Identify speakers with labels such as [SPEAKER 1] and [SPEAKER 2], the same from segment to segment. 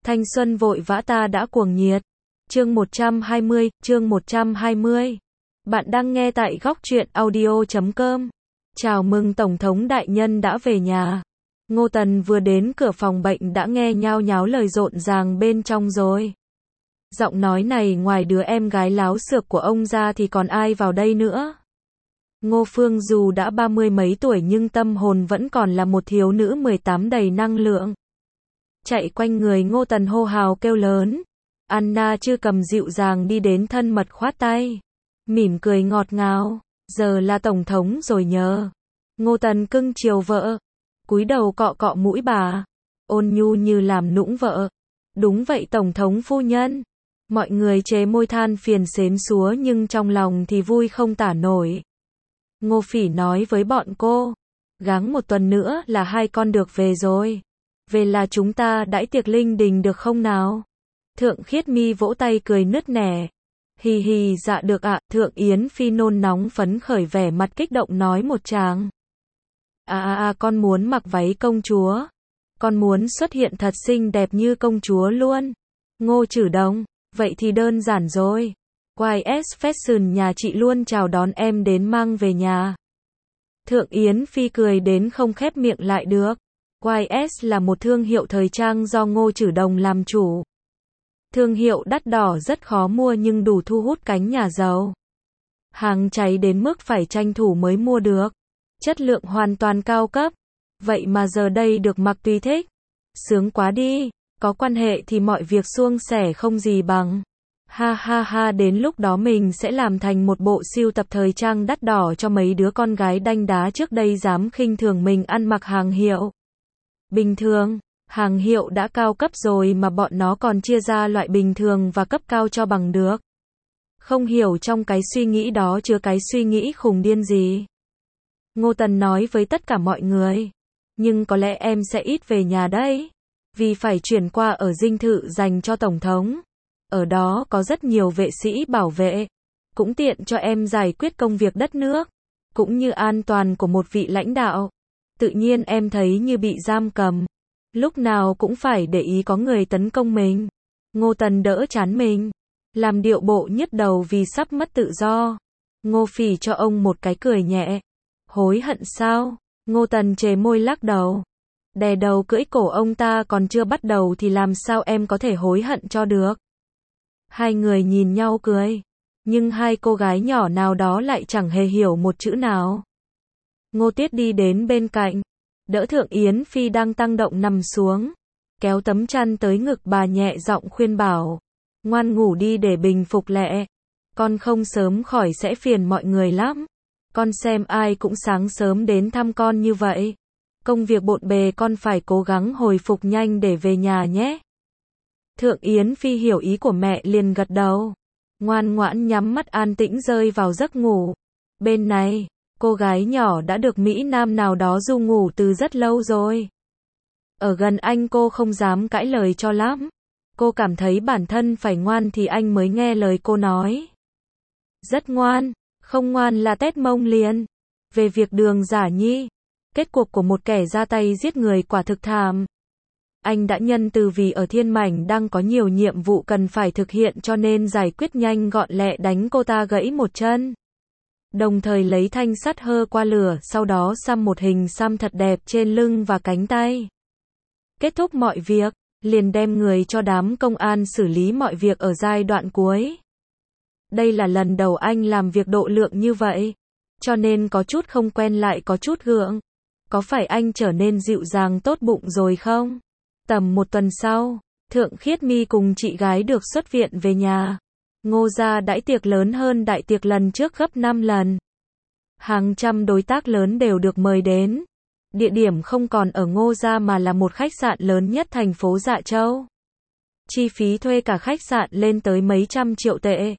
[SPEAKER 1] Thanh xuân vội vã ta đã cuồng nhiệt. Chương 120. Bạn đang nghe tại góc truyện audio.com. Chào mừng Tổng thống đại nhân đã về nhà. Ngô Tần vừa đến cửa phòng bệnh đã nghe nhao nháo lời rộn ràng bên trong rồi. Giọng nói này ngoài đứa em gái láo xược của ông ra thì còn ai vào đây nữa. Ngô Phương dù đã 30 mấy tuổi nhưng tâm hồn vẫn còn là một thiếu nữ 18 đầy năng lượng. Chạy quanh người Ngô Tần hô hào kêu lớn. Anna chưa cầm dịu dàng đi đến thân mật khoát tay. Mỉm cười ngọt ngào. Giờ là tổng thống rồi nhờ. Ngô Tần cưng chiều vợ. Cúi đầu cọ cọ mũi bà. Ôn nhu như làm nũng vợ. Đúng vậy tổng thống phu nhân. Mọi người chế môi than phiền xến xúa nhưng trong lòng thì vui không tả nổi. Ngô Phỉ nói với bọn cô. Gắng một tuần nữa là hai con được về rồi. Về là chúng ta đãi tiệc linh đình được không nào? Thượng Khiết Mi vỗ tay cười nứt nẻ. Hì hì dạ được ạ. Thượng Yến Phi nôn nóng phấn khởi vẻ mặt kích động nói một tràng. Con muốn mặc váy công chúa. Con muốn xuất hiện thật xinh đẹp như công chúa luôn. Ngô Trử Đồng, vậy thì đơn giản rồi. YS Fashion nhà chị luôn chào đón em đến mang về nhà. Thượng Yến Phi cười đến không khép miệng lại được. YS là một thương hiệu thời trang do Ngô Trử Đồng làm chủ. Thương hiệu đắt đỏ rất khó mua nhưng đủ thu hút cánh nhà giàu. Hàng cháy đến mức phải tranh thủ mới mua được. Chất lượng hoàn toàn cao cấp. Vậy mà giờ đây được mặc tùy thích. Sướng quá đi. Có quan hệ thì mọi việc suôn sẻ không gì bằng. Ha ha ha, đến lúc đó mình sẽ làm thành một bộ sưu tập thời trang đắt đỏ cho mấy đứa con gái đanh đá trước đây dám khinh thường mình ăn mặc hàng hiệu. Bình thường, hàng hiệu đã cao cấp rồi mà bọn nó còn chia ra loại bình thường và cấp cao cho bằng được. Không hiểu trong cái suy nghĩ đó chứa cái suy nghĩ khùng điên gì. Ngô Tần nói với tất cả mọi người. Nhưng có lẽ em sẽ ít về nhà đấy. Vì phải chuyển qua ở dinh thự dành cho tổng thống. Ở đó có rất nhiều vệ sĩ bảo vệ. Cũng tiện cho em giải quyết công việc đất nước. Cũng như an toàn của một vị lãnh đạo. Tự nhiên em thấy như bị giam cầm. Lúc nào cũng phải để ý có người tấn công mình. Ngô Tần đỡ chán mình. Làm điệu bộ nhức đầu vì sắp mất tự do. Ngô Phỉ cho ông một cái cười nhẹ. Hối hận sao? Ngô Tần chề môi lắc đầu. Đè đầu cưỡi cổ ông ta còn chưa bắt đầu thì làm sao em có thể hối hận cho được. Hai người nhìn nhau cười. Nhưng hai cô gái nhỏ nào đó lại chẳng hề hiểu một chữ nào. Ngô Tiết đi đến bên cạnh. Đỡ Thượng Yến Phi đang tăng động nằm xuống. Kéo tấm chăn tới ngực bà nhẹ giọng khuyên bảo. Ngoan ngủ đi để bình phục lẹ. Con không sớm khỏi sẽ phiền mọi người lắm. Con xem ai cũng sáng sớm đến thăm con như vậy. Công việc bộn bề con phải cố gắng hồi phục nhanh để về nhà nhé. Thượng Yến Phi hiểu ý của mẹ liền gật đầu. Ngoan ngoãn nhắm mắt an tĩnh rơi vào giấc ngủ. Bên này, cô gái nhỏ đã được Mỹ Nam nào đó ru ngủ từ rất lâu rồi. Ở gần anh cô không dám cãi lời cho lắm. Cô cảm thấy bản thân phải ngoan thì anh mới nghe lời cô nói. Rất ngoan, không ngoan là tét mông liền. Về việc Đường Giả Nhi, kết cuộc của một kẻ ra tay giết người quả thực thảm. Anh đã nhân từ vì ở Thiên Mảnh đang có nhiều nhiệm vụ cần phải thực hiện cho nên giải quyết nhanh gọn lẹ đánh cô ta gãy một chân. Đồng thời lấy thanh sắt hơ qua lửa sau đó xăm một hình xăm thật đẹp trên lưng và cánh tay. Kết thúc mọi việc, liền đem người cho đám công an xử lý mọi việc ở giai đoạn cuối. Đây là lần đầu anh làm việc độ lượng như vậy. Cho nên có chút không quen lại có chút gượng. Có phải anh trở nên dịu dàng tốt bụng rồi không? Tầm một tuần sau, Thượng Khiết Mi cùng chị gái được xuất viện về nhà. Ngô gia đãi tiệc lớn hơn đại tiệc lần trước gấp 5 lần. Hàng trăm đối tác lớn đều được mời đến. Địa điểm không còn ở Ngô gia mà là một khách sạn lớn nhất thành phố Dạ Châu. Chi phí thuê cả khách sạn lên tới mấy trăm triệu tệ.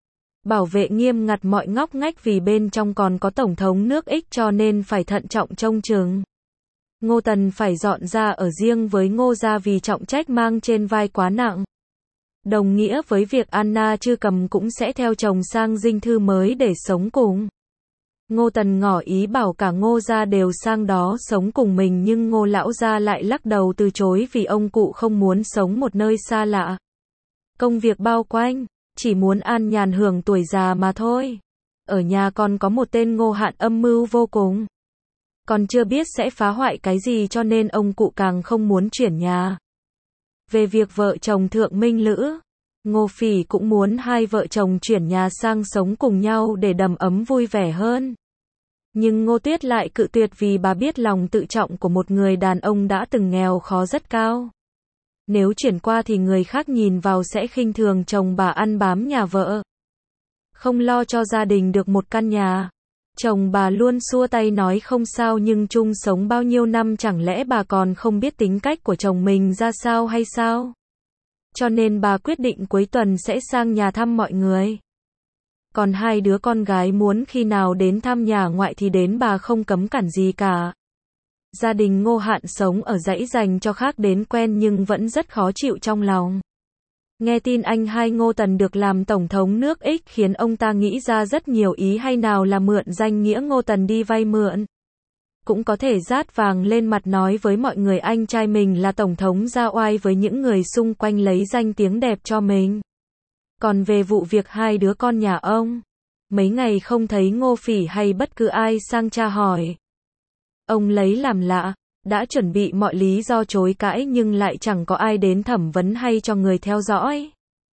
[SPEAKER 1] Bảo vệ nghiêm ngặt mọi ngóc ngách vì bên trong còn có tổng thống nước X cho nên phải thận trọng trông chừng. Ngô Tần phải dọn ra ở riêng với Ngô gia vì trọng trách mang trên vai quá nặng. Đồng nghĩa với việc Anna Trư Cầm cũng sẽ theo chồng sang dinh thư mới để sống cùng. Ngô Tần ngỏ ý bảo cả Ngô gia đều sang đó sống cùng mình nhưng Ngô lão gia lại lắc đầu từ chối vì ông cụ không muốn sống một nơi xa lạ. Công việc bao quanh, chỉ muốn an nhàn hưởng tuổi già mà thôi. Ở nhà còn có một tên Ngô Hạn âm mưu vô cùng. Còn chưa biết sẽ phá hoại cái gì cho nên ông cụ càng không muốn chuyển nhà. Về việc vợ chồng Thượng Minh Lữ, Ngô Phỉ cũng muốn hai vợ chồng chuyển nhà sang sống cùng nhau để đầm ấm vui vẻ hơn. Nhưng Ngô Tuyết lại cự tuyệt vì bà biết lòng tự trọng của một người đàn ông đã từng nghèo khó rất cao. Nếu chuyển qua thì người khác nhìn vào sẽ khinh thường chồng bà ăn bám nhà vợ. Không lo cho gia đình được một căn nhà. Chồng bà luôn xua tay nói không sao nhưng chung sống bao nhiêu năm chẳng lẽ bà còn không biết tính cách của chồng mình ra sao hay sao? Cho nên bà quyết định cuối tuần sẽ sang nhà thăm mọi người. Còn hai đứa con gái muốn khi nào đến thăm nhà ngoại thì đến bà không cấm cản gì cả. Gia đình Ngô Hạn sống ở dãy dành cho khác đến quen nhưng vẫn rất khó chịu trong lòng. Nghe tin anh hai Ngô Tần được làm tổng thống nước X khiến ông ta nghĩ ra rất nhiều ý hay nào là mượn danh nghĩa Ngô Tần đi vay mượn. Cũng có thể dát vàng lên mặt nói với mọi người anh trai mình là tổng thống ra oai với những người xung quanh lấy danh tiếng đẹp cho mình. Còn về vụ việc hai đứa con nhà ông, mấy ngày không thấy Ngô Phỉ hay bất cứ ai sang tra hỏi. Ông lấy làm lạ, đã chuẩn bị mọi lý do chối cãi nhưng lại chẳng có ai đến thẩm vấn hay cho người theo dõi.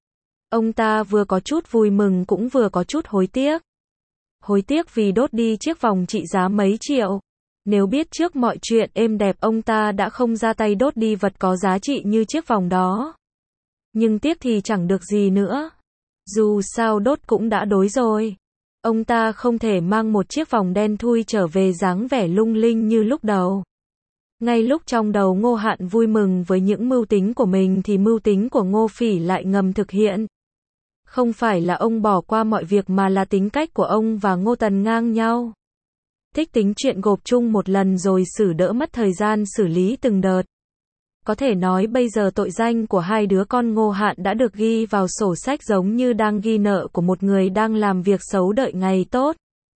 [SPEAKER 1] Ông ta vừa có chút vui mừng cũng vừa có chút hối tiếc. Hối tiếc vì đốt đi chiếc vòng trị giá mấy triệu. Nếu biết trước mọi chuyện êm đẹp ông ta đã không ra tay đốt đi vật có giá trị như chiếc vòng đó. Nhưng tiếc thì chẳng được gì nữa. Dù sao đốt cũng đã đối rồi. Ông ta không thể mang một chiếc vòng đen thui trở về dáng vẻ lung linh như lúc đầu. Ngay lúc trong đầu Ngô Hạn vui mừng với những mưu tính của mình thì mưu tính của Ngô Phỉ lại ngầm thực hiện. Không phải là ông bỏ qua mọi việc mà là tính cách của ông và Ngô Tần ngang nhau. Thích tính chuyện gộp chung một lần rồi xử đỡ mất thời gian xử lý từng đợt. Có thể nói bây giờ tội danh của hai đứa con Ngô Hạn đã được ghi vào sổ sách giống như đang ghi nợ của một người đang làm việc xấu đợi ngày tốt.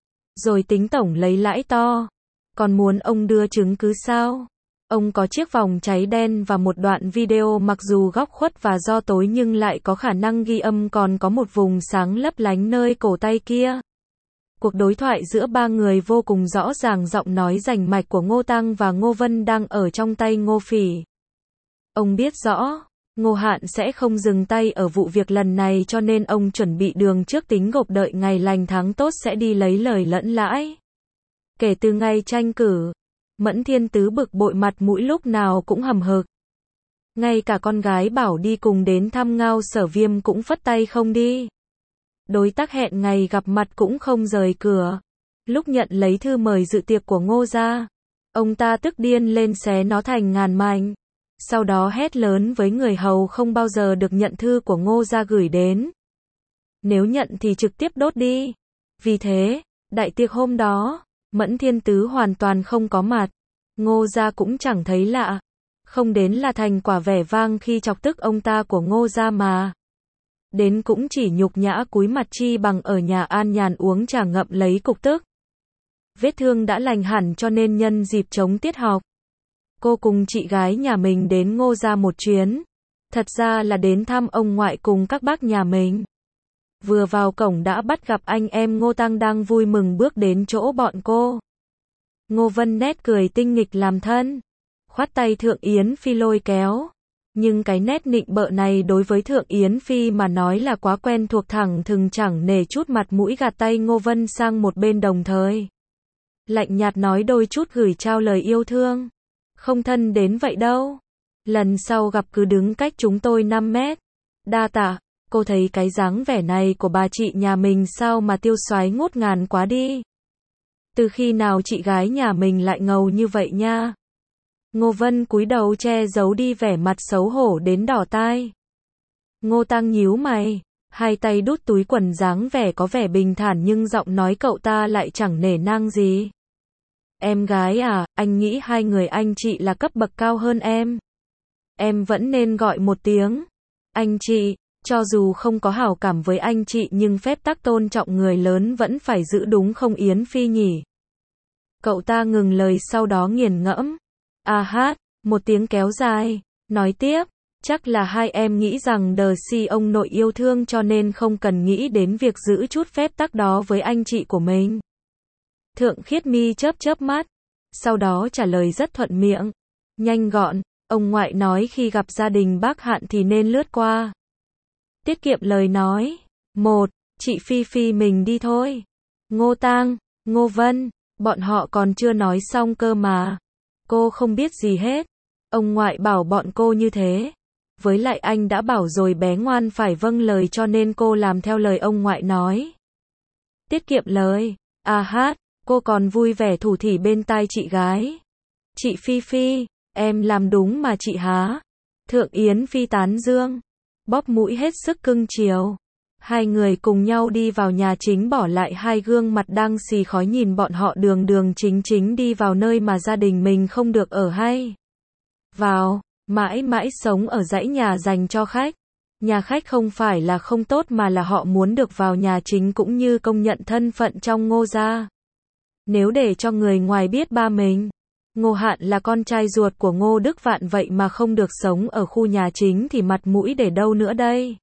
[SPEAKER 1] Rồi tính tổng lấy lãi to. Còn muốn ông đưa chứng cứ sao? Ông có chiếc vòng cháy đen và một đoạn video mặc dù góc khuất và do tối nhưng lại có khả năng ghi âm còn có một vùng sáng lấp lánh nơi cổ tay kia. Cuộc đối thoại giữa ba người vô cùng rõ ràng giọng nói rành mạch của Ngô Tăng và Ngô Vân đang ở trong tay Ngô Phỉ. Ông biết rõ, Ngô Hạn sẽ không dừng tay ở vụ việc lần này cho nên ông chuẩn bị đường trước tính gộp đợi ngày lành tháng tốt sẽ đi lấy lời lẫn lãi. Kể từ ngày tranh cử, Mẫn Thiên Tứ bực bội mặt mũi lúc nào cũng hầm hực. Ngay cả con gái bảo đi cùng đến thăm Ngao Sở Viêm cũng phất tay không đi. Đối tác hẹn ngày gặp mặt cũng không rời cửa. Lúc nhận lấy thư mời dự tiệc của Ngô gia, ông ta tức điên lên xé nó thành ngàn mảnh. Sau đó hét lớn với người hầu không bao giờ được nhận thư của Ngô gia gửi đến. Nếu nhận thì trực tiếp đốt đi. Vì thế, đại tiệc hôm đó, Mẫn Thiên Tứ hoàn toàn không có mặt. Ngô gia cũng chẳng thấy lạ. Không đến là thành quả vẻ vang khi chọc tức ông ta của Ngô gia mà. Đến cũng chỉ nhục nhã cúi mặt chi bằng ở nhà an nhàn uống trà ngậm lấy cục tức. Vết thương đã lành hẳn cho nên nhân dịp chống tiết học, cô cùng chị gái nhà mình đến Ngô gia một chuyến. Thật ra là đến thăm ông ngoại cùng các bác nhà mình. Vừa vào cổng đã bắt gặp anh em Ngô Tăng đang vui mừng bước đến chỗ bọn cô. Ngô Vân nét cười tinh nghịch làm thân, khoát tay Thượng Yến Phi lôi kéo. Nhưng cái nét nịnh bợ này đối với Thượng Yến Phi mà nói là quá quen thuộc thẳng thừng chẳng nể chút mặt mũi gạt tay Ngô Vân sang một bên đồng thời. Lạnh nhạt nói đôi chút gửi trao lời yêu thương. Không thân đến vậy đâu. Lần sau gặp cứ đứng cách chúng tôi 5 mét. Đa tạ, cô thấy cái dáng vẻ này của bà chị nhà mình sao mà tiêu xoái ngút ngàn quá đi. Từ khi nào chị gái nhà mình lại ngầu như vậy nha. Ngô Vân cúi đầu che giấu đi vẻ mặt xấu hổ đến đỏ tai. Ngô Tăng nhíu mày, hai tay đút túi quần dáng vẻ có vẻ bình thản nhưng giọng nói cậu ta lại chẳng nể nang gì. Em gái à, anh nghĩ hai người anh chị là cấp bậc cao hơn em. Em vẫn nên gọi một tiếng anh chị, Cho dù không có hảo cảm với anh chị nhưng phép tắc tôn trọng người lớn vẫn phải giữ đúng không Yến Phi nhỉ? Cậu ta ngừng lời sau đó nghiền ngẫm. À hát, một tiếng kéo dài, nói tiếp, chắc là hai em nghĩ rằng si ông nội yêu thương cho nên không cần nghĩ đến việc giữ chút phép tắc đó với anh chị của mình. Thượng Khiết Mi chớp chớp mắt, sau đó trả lời rất thuận miệng, nhanh gọn, ông ngoại nói khi gặp gia đình bác Hạn thì nên lướt qua. Tiết kiệm lời nói, một, chị Phi Phi mình đi thôi. Ngô Tang, Ngô Vân, bọn họ còn chưa nói xong cơ mà. Cô không biết gì hết. Ông ngoại bảo bọn cô như thế. Với lại anh đã bảo rồi bé ngoan phải vâng lời cho nên cô làm theo lời ông ngoại nói. Tiết kiệm lời, à hát, cô còn vui vẻ thủ thỉ bên tai chị gái. Chị Phi Phi, em làm đúng mà chị há. Thượng Yến Phi tán dương, bóp mũi hết sức cưng chiều. Hai người cùng nhau đi vào nhà chính bỏ lại hai gương mặt đang xì khói nhìn bọn họ đường đường chính chính đi vào nơi mà gia đình mình không được ở hay. Vào, mãi mãi sống ở dãy nhà dành cho khách. Nhà khách không phải là không tốt mà là họ muốn được vào nhà chính cũng như công nhận thân phận trong Ngô gia. Nếu để cho người ngoài biết ba mình, Ngô Hạn là con trai ruột của Ngô Đức Vạn vậy mà không được sống ở khu nhà chính thì mặt mũi để đâu nữa đây?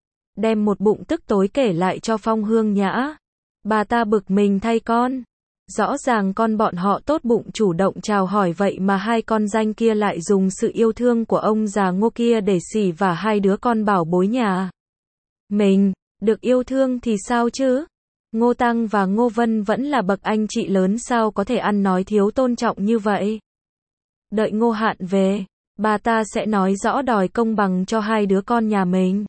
[SPEAKER 1] Đem một bụng tức tối kể lại cho Phong Hương Nhã. Bà ta bực mình thay con. Rõ ràng con bọn họ tốt bụng chủ động chào hỏi vậy mà hai con danh kia lại dùng sự yêu thương của ông già Ngô kia để xỉ vả hai đứa con bảo bối nhà mình. Được yêu thương thì sao chứ? Ngô Tăng và Ngô Vân vẫn là bậc anh chị lớn sao có thể ăn nói thiếu tôn trọng như vậy? Đợi Ngô Hạn về, bà ta sẽ nói rõ đòi công bằng cho hai đứa con nhà mình.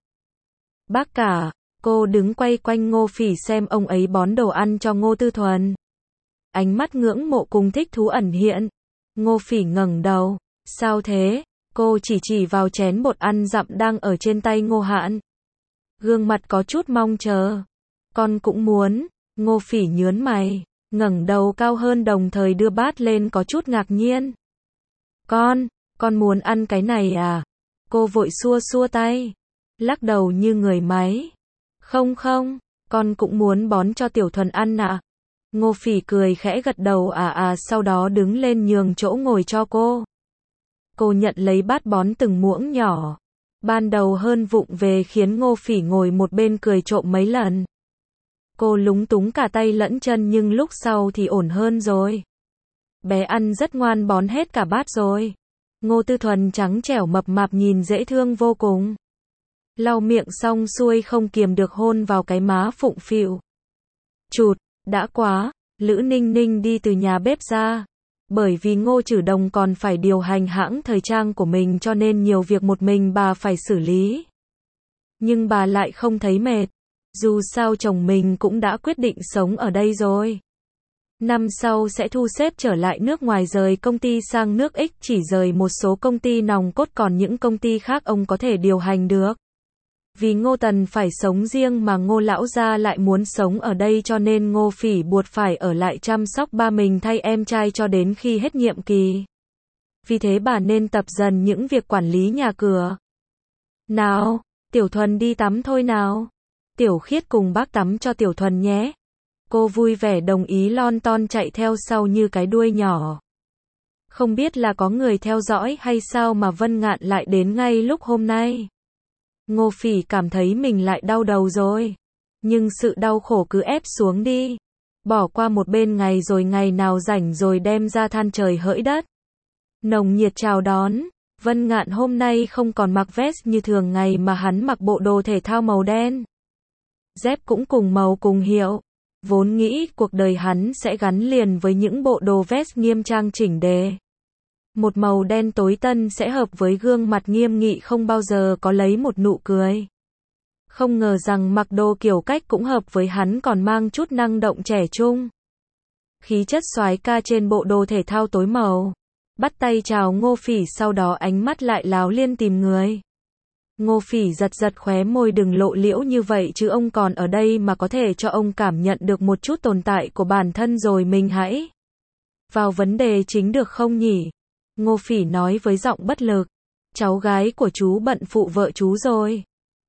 [SPEAKER 1] Bác cả, cô đứng quay quanh Ngô Phỉ xem ông ấy bón đồ ăn cho Ngô Tư Thuần. Ánh mắt ngưỡng mộ cùng thích thú ẩn hiện. Ngô Phỉ ngẩng đầu, sao thế? Cô chỉ vào chén bột ăn dặm đang ở trên tay Ngô Hạn. Gương mặt có chút mong chờ. Con cũng muốn. Ngô Phỉ nhớn mày, ngẩng đầu cao hơn đồng thời đưa bát lên có chút ngạc nhiên. Con muốn ăn cái này à? Cô vội xua tay, lắc đầu như người máy. Không, con cũng muốn bón cho Tiểu Thuần ăn ạ. Ngô Phỉ cười khẽ gật đầu sau đó đứng lên nhường chỗ ngồi cho cô. Cô nhận lấy bát bón từng muỗng nhỏ. Ban đầu hơn vụng về khiến Ngô Phỉ ngồi một bên cười trộm mấy lần. Cô lúng túng cả tay lẫn chân nhưng lúc sau thì ổn hơn rồi. Bé ăn rất ngoan bón hết cả bát rồi. Ngô Tư Thuần trắng trẻo mập mạp nhìn dễ thương vô cùng. Lau miệng xong xuôi không kiềm được hôn vào cái má phụng phịu. Chụt, đã quá, Lữ Ninh Ninh đi từ nhà bếp ra. Bởi vì Ngô Trử Đồng còn phải điều hành hãng thời trang của mình cho nên nhiều việc một mình bà phải xử lý. Nhưng bà lại không thấy mệt. Dù sao chồng mình cũng đã quyết định sống ở đây rồi. Năm sau sẽ thu xếp trở lại nước ngoài rời công ty sang nước X chỉ rời một số công ty nòng cốt còn những công ty khác ông có thể điều hành được. Vì Ngô Tần phải sống riêng mà Ngô lão gia lại muốn sống ở đây cho nên Ngô Phỉ buộc phải ở lại chăm sóc ba mình thay em trai cho đến khi hết nhiệm kỳ. Vì thế bà nên tập dần những việc quản lý nhà cửa. Nào, Tiểu Thuần đi tắm thôi nào. Tiểu Khiết cùng bác tắm cho Tiểu Thuần nhé. Cô vui vẻ đồng ý lon ton chạy theo sau như cái đuôi nhỏ. Không biết là có người theo dõi hay sao mà Vân Ngạn lại đến ngay lúc hôm nay. Ngô Phỉ cảm thấy mình lại đau đầu rồi. Nhưng sự đau khổ cứ ép xuống đi. Bỏ qua một bên ngày nào rảnh rồi đem ra than trời hỡi đất. Nồng nhiệt chào đón. Vân Ngạn hôm nay không còn mặc vest như thường ngày mà hắn mặc bộ đồ thể thao màu đen. Dép cũng cùng màu cùng hiệu. Vốn nghĩ cuộc đời hắn sẽ gắn liền với những bộ đồ vest nghiêm trang chỉnh đề. Một màu đen tối tân sẽ hợp với gương mặt nghiêm nghị không bao giờ có lấy một nụ cười. Không ngờ rằng mặc đồ kiểu cách cũng hợp với hắn còn mang chút năng động trẻ trung. Khí chất soái ca trên bộ đồ thể thao tối màu. Bắt tay chào Ngô Phỉ sau đó ánh mắt lại láo liên tìm người. Ngô Phỉ giật khóe môi đừng lộ liễu như vậy chứ ông còn ở đây mà có thể cho ông cảm nhận được một chút tồn tại của bản thân rồi mình hãy vào vấn đề chính được không nhỉ? Ngô Phỉ nói với giọng bất lực. Cháu gái của chú bận phụ vợ chú rồi.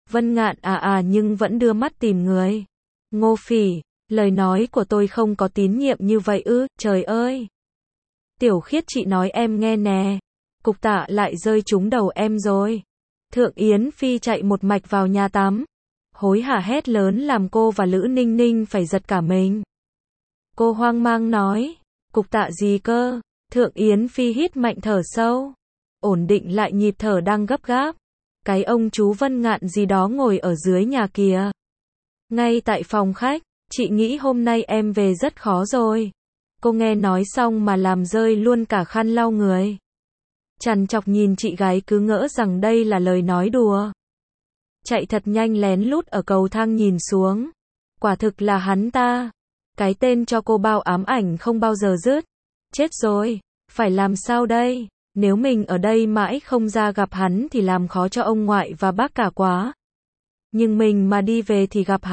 [SPEAKER 1] Vân Ngạn nhưng vẫn đưa mắt tìm người. Ngô Phỉ, lời nói của tôi không có tín nhiệm như vậy ư, trời ơi. Tiểu Khiết chị nói em nghe nè. Cục tạ lại rơi trúng đầu em rồi. Thượng Yến Phi chạy một mạch vào nhà tắm. Hối hả hét lớn làm cô và Lữ Ninh Ninh phải giật cả mình. Cô hoang mang nói, cục tạ gì cơ? Thượng Yến Phi hít mạnh thở sâu, ổn định lại nhịp thở đang gấp gáp. Cái ông chú Vân Ngạn gì đó ngồi ở dưới nhà kìa. Ngay tại phòng khách, chị nghĩ hôm nay em về rất khó rồi. Cô nghe nói xong mà làm rơi luôn cả khăn lau người. Trằn trọc nhìn chị gái cứ ngỡ rằng đây là lời nói đùa. Chạy thật nhanh lén lút ở cầu thang nhìn xuống. Quả thực là hắn ta. Cái tên cho cô bao ám ảnh không bao giờ dứt. Chết rồi, phải làm sao đây? Nếu mình ở đây mãi không ra gặp hắn thì làm khó cho ông ngoại và bác cả quá. Nhưng mình mà đi về thì gặp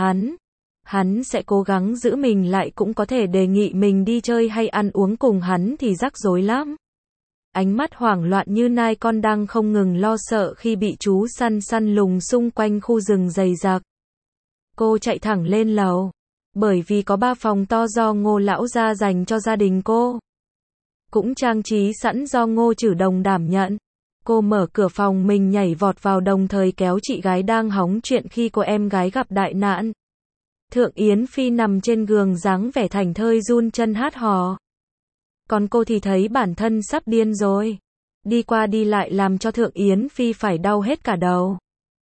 [SPEAKER 1] hắn sẽ cố gắng giữ mình lại, cũng có thể đề nghị mình đi chơi hay ăn uống cùng hắn thì rắc rối lắm. Ánh mắt hoảng loạn như nai con đang không ngừng lo sợ khi bị chú săn lùng xung quanh khu rừng dày đặc. Cô chạy thẳng lên lầu. Bởi vì có 3 phòng to do Ngô lão gia dành cho gia đình cô. Cũng trang trí sẵn do Ngô Trử Đồng đảm nhận. Cô mở cửa phòng mình nhảy vọt vào, đồng thời kéo chị gái đang hóng chuyện khi cô em gái gặp đại nạn. Thượng Yến Phi nằm trên giường dáng vẻ thảnh thơi run chân hát hò. Còn cô thì thấy bản thân sắp điên rồi. Đi qua đi lại làm cho Thượng Yến Phi phải đau hết cả đầu.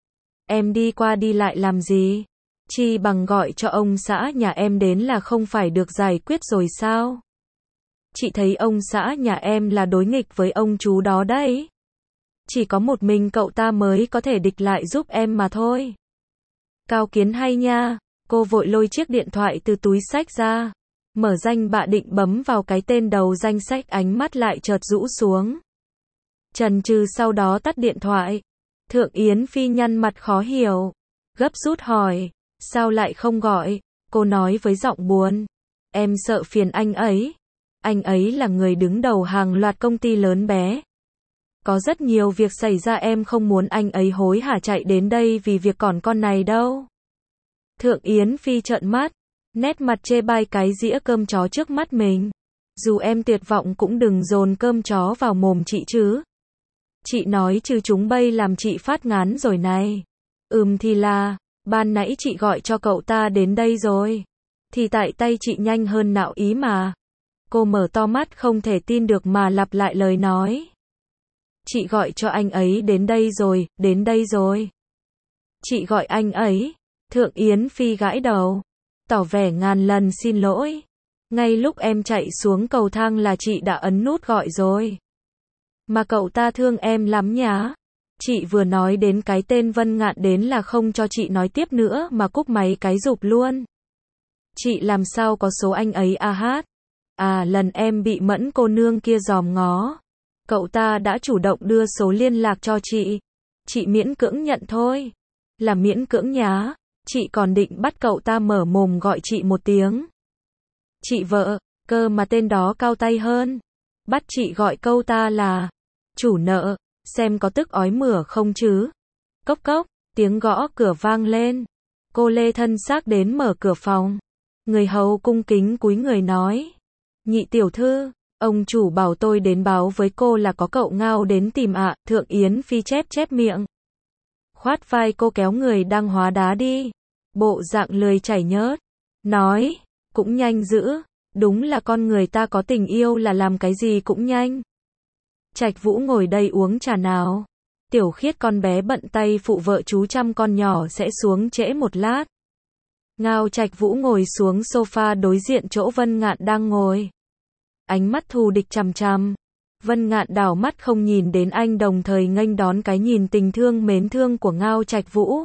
[SPEAKER 1] Em đi qua đi lại làm gì? Chi bằng gọi cho ông xã nhà em đến là không phải được giải quyết rồi sao? Chị thấy ông xã nhà em là đối nghịch với ông chú đó đấy. Chỉ có một mình cậu ta mới có thể địch lại giúp em mà thôi. Cao kiến hay nha. Cô vội lôi chiếc điện thoại từ túi xách ra. Mở danh bạ định bấm vào cái tên đầu danh sách, ánh mắt lại chợt rũ xuống. Chần chừ sau đó tắt điện thoại. Thượng Yến Phi nhăn mặt khó hiểu. Gấp rút hỏi. Sao lại không gọi? Cô nói với giọng buồn. Em sợ phiền anh ấy. Anh ấy là người đứng đầu hàng loạt công ty lớn bé. Có rất nhiều việc xảy ra, em không muốn anh ấy hối hả chạy đến đây vì việc còn con này đâu. Thượng Yến Phi trợn mắt. Nét mặt chê bai cái dĩa cơm chó trước mắt mình. Dù em tuyệt vọng cũng đừng dồn cơm chó vào mồm chị chứ. Chị nói chứ chúng bây làm chị phát ngán rồi này. Thì là, ban nãy chị gọi cho cậu ta đến đây rồi. Thì tại tay chị nhanh hơn nạo ý mà. Cô mở to mắt không thể tin được mà lặp lại lời nói. Chị gọi cho anh ấy đến đây rồi, đến đây rồi. Chị gọi anh ấy. Thượng Yến Phi gãi đầu. Tỏ vẻ ngàn lần xin lỗi. Ngay lúc em chạy xuống cầu thang là chị đã ấn nút gọi rồi. Mà cậu ta thương em lắm nhá. Chị vừa nói đến cái tên Vân Ngạn đến là không cho chị nói tiếp nữa mà cúp máy cái rụp luôn. Chị làm sao có số anh ấy hát. Lần em bị Mẫn cô nương kia dòm ngó. Cậu ta đã chủ động đưa số liên lạc cho chị. Chị miễn cưỡng nhận thôi. Là miễn cưỡng nhá. Chị còn định bắt cậu ta mở mồm gọi chị một tiếng. Chị vợ, cơ mà tên đó cao tay hơn. Bắt chị gọi câu ta là chủ nợ, xem có tức ói mửa không chứ. Cốc cốc, tiếng gõ cửa vang lên. Cô lê thân xác đến mở cửa phòng. Người hầu cung kính cúi người nói. Nhị tiểu thư, ông chủ bảo tôi đến báo với cô là có cậu Ngao đến tìm ạ. Thượng Yến Phi chép miệng. Khoát vai cô kéo người đang hóa đá đi. Bộ dạng lười chảy nhớt. Nói, cũng nhanh dữ. Đúng là con người ta có tình yêu là làm cái gì cũng nhanh. Trạch Vũ ngồi đây uống trà nào. Tiểu Khiết con bé bận tay phụ vợ chú chăm con nhỏ sẽ xuống trễ một lát. Ngao Trạch Vũ ngồi xuống sofa đối diện chỗ Vân Ngạn đang ngồi. Ánh mắt thù địch chằm chằm. Vân Ngạn đảo mắt không nhìn đến anh, đồng thời nghênh đón cái nhìn tình thương mến thương của Ngao Trạch Vũ.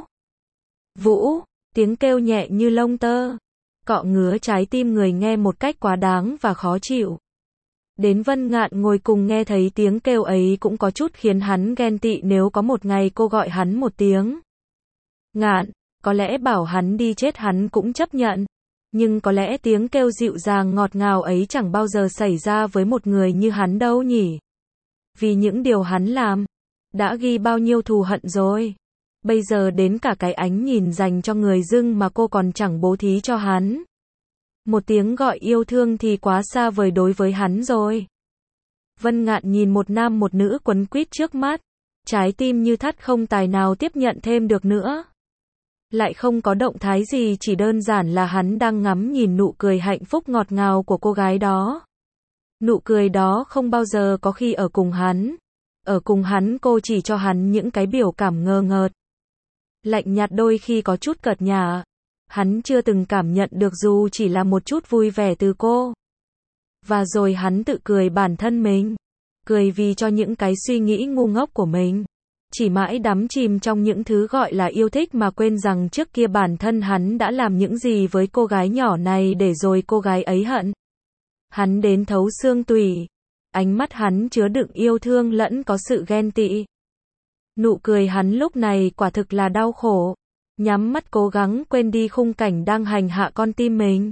[SPEAKER 1] Vũ, tiếng kêu nhẹ như lông tơ. Cọ ngứa trái tim người nghe một cách quá đáng và khó chịu. Đến Vân Ngạn ngồi cùng nghe thấy tiếng kêu ấy cũng có chút khiến hắn ghen tị, nếu có một ngày cô gọi hắn một tiếng Ngạn, có lẽ bảo hắn đi chết hắn cũng chấp nhận. Nhưng có lẽ tiếng kêu dịu dàng ngọt ngào ấy chẳng bao giờ xảy ra với một người như hắn đâu nhỉ. Vì những điều hắn làm, đã ghi bao nhiêu thù hận rồi. Bây giờ đến cả cái ánh nhìn dành cho người dưng mà cô còn chẳng bố thí cho hắn. Một tiếng gọi yêu thương thì quá xa vời đối với hắn rồi. Vân Ngạn nhìn một nam một nữ quấn quýt trước mắt. Trái tim như thắt không tài nào tiếp nhận thêm được nữa. Lại không có động thái gì, chỉ đơn giản là hắn đang ngắm nhìn nụ cười hạnh phúc ngọt ngào của cô gái đó. Nụ cười đó không bao giờ có khi ở cùng hắn. Ở cùng hắn cô chỉ cho hắn những cái biểu cảm ngơ ngợt. Lạnh nhạt, đôi khi có chút cợt nhả. Hắn chưa từng cảm nhận được dù chỉ là một chút vui vẻ từ cô. Và rồi hắn tự cười bản thân mình. Cười vì cho những cái suy nghĩ ngu ngốc của mình. Chỉ mãi đắm chìm trong những thứ gọi là yêu thích mà quên rằng trước kia bản thân hắn đã làm những gì với cô gái nhỏ này để rồi cô gái ấy hận. Hắn đến thấu xương tủy. Ánh mắt hắn chứa đựng yêu thương lẫn có sự ghen tị. Nụ cười hắn lúc này quả thực là đau khổ. Nhắm mắt cố gắng quên đi khung cảnh đang hành hạ con tim mình.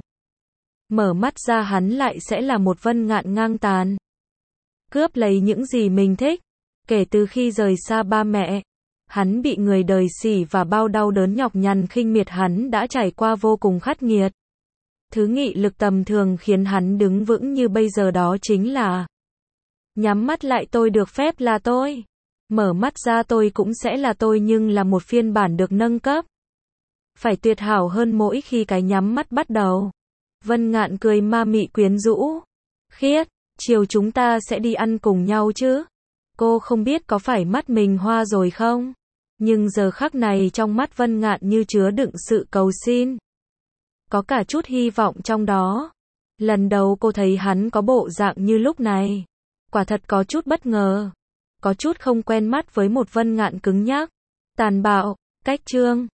[SPEAKER 1] Mở mắt ra hắn lại sẽ là một Vân Ngạn ngang tàn. Cướp lấy những gì mình thích. Kể từ khi rời xa ba mẹ, hắn bị người đời sỉ và bao đau đớn nhọc nhằn khinh miệt hắn đã trải qua vô cùng khắc nghiệt. Thứ nghị lực tầm thường khiến hắn đứng vững như bây giờ đó chính là nhắm mắt lại tôi được phép là tôi. Mở mắt ra tôi cũng sẽ là tôi nhưng là một phiên bản được nâng cấp. Phải tuyệt hảo hơn mỗi khi cái nhắm mắt bắt đầu. Vân Ngạn cười ma mị quyến rũ. Khiết, chiều chúng ta sẽ đi ăn cùng nhau chứ? Cô không biết có phải mắt mình hoa rồi không? Nhưng giờ khắc này trong mắt Vân Ngạn như chứa đựng sự cầu xin. Có cả chút hy vọng trong đó. Lần đầu cô thấy hắn có bộ dạng như lúc này. Quả thật có chút bất ngờ. Có chút không quen mắt với một Vân Ngạn cứng nhắc, tàn bạo, cách chương.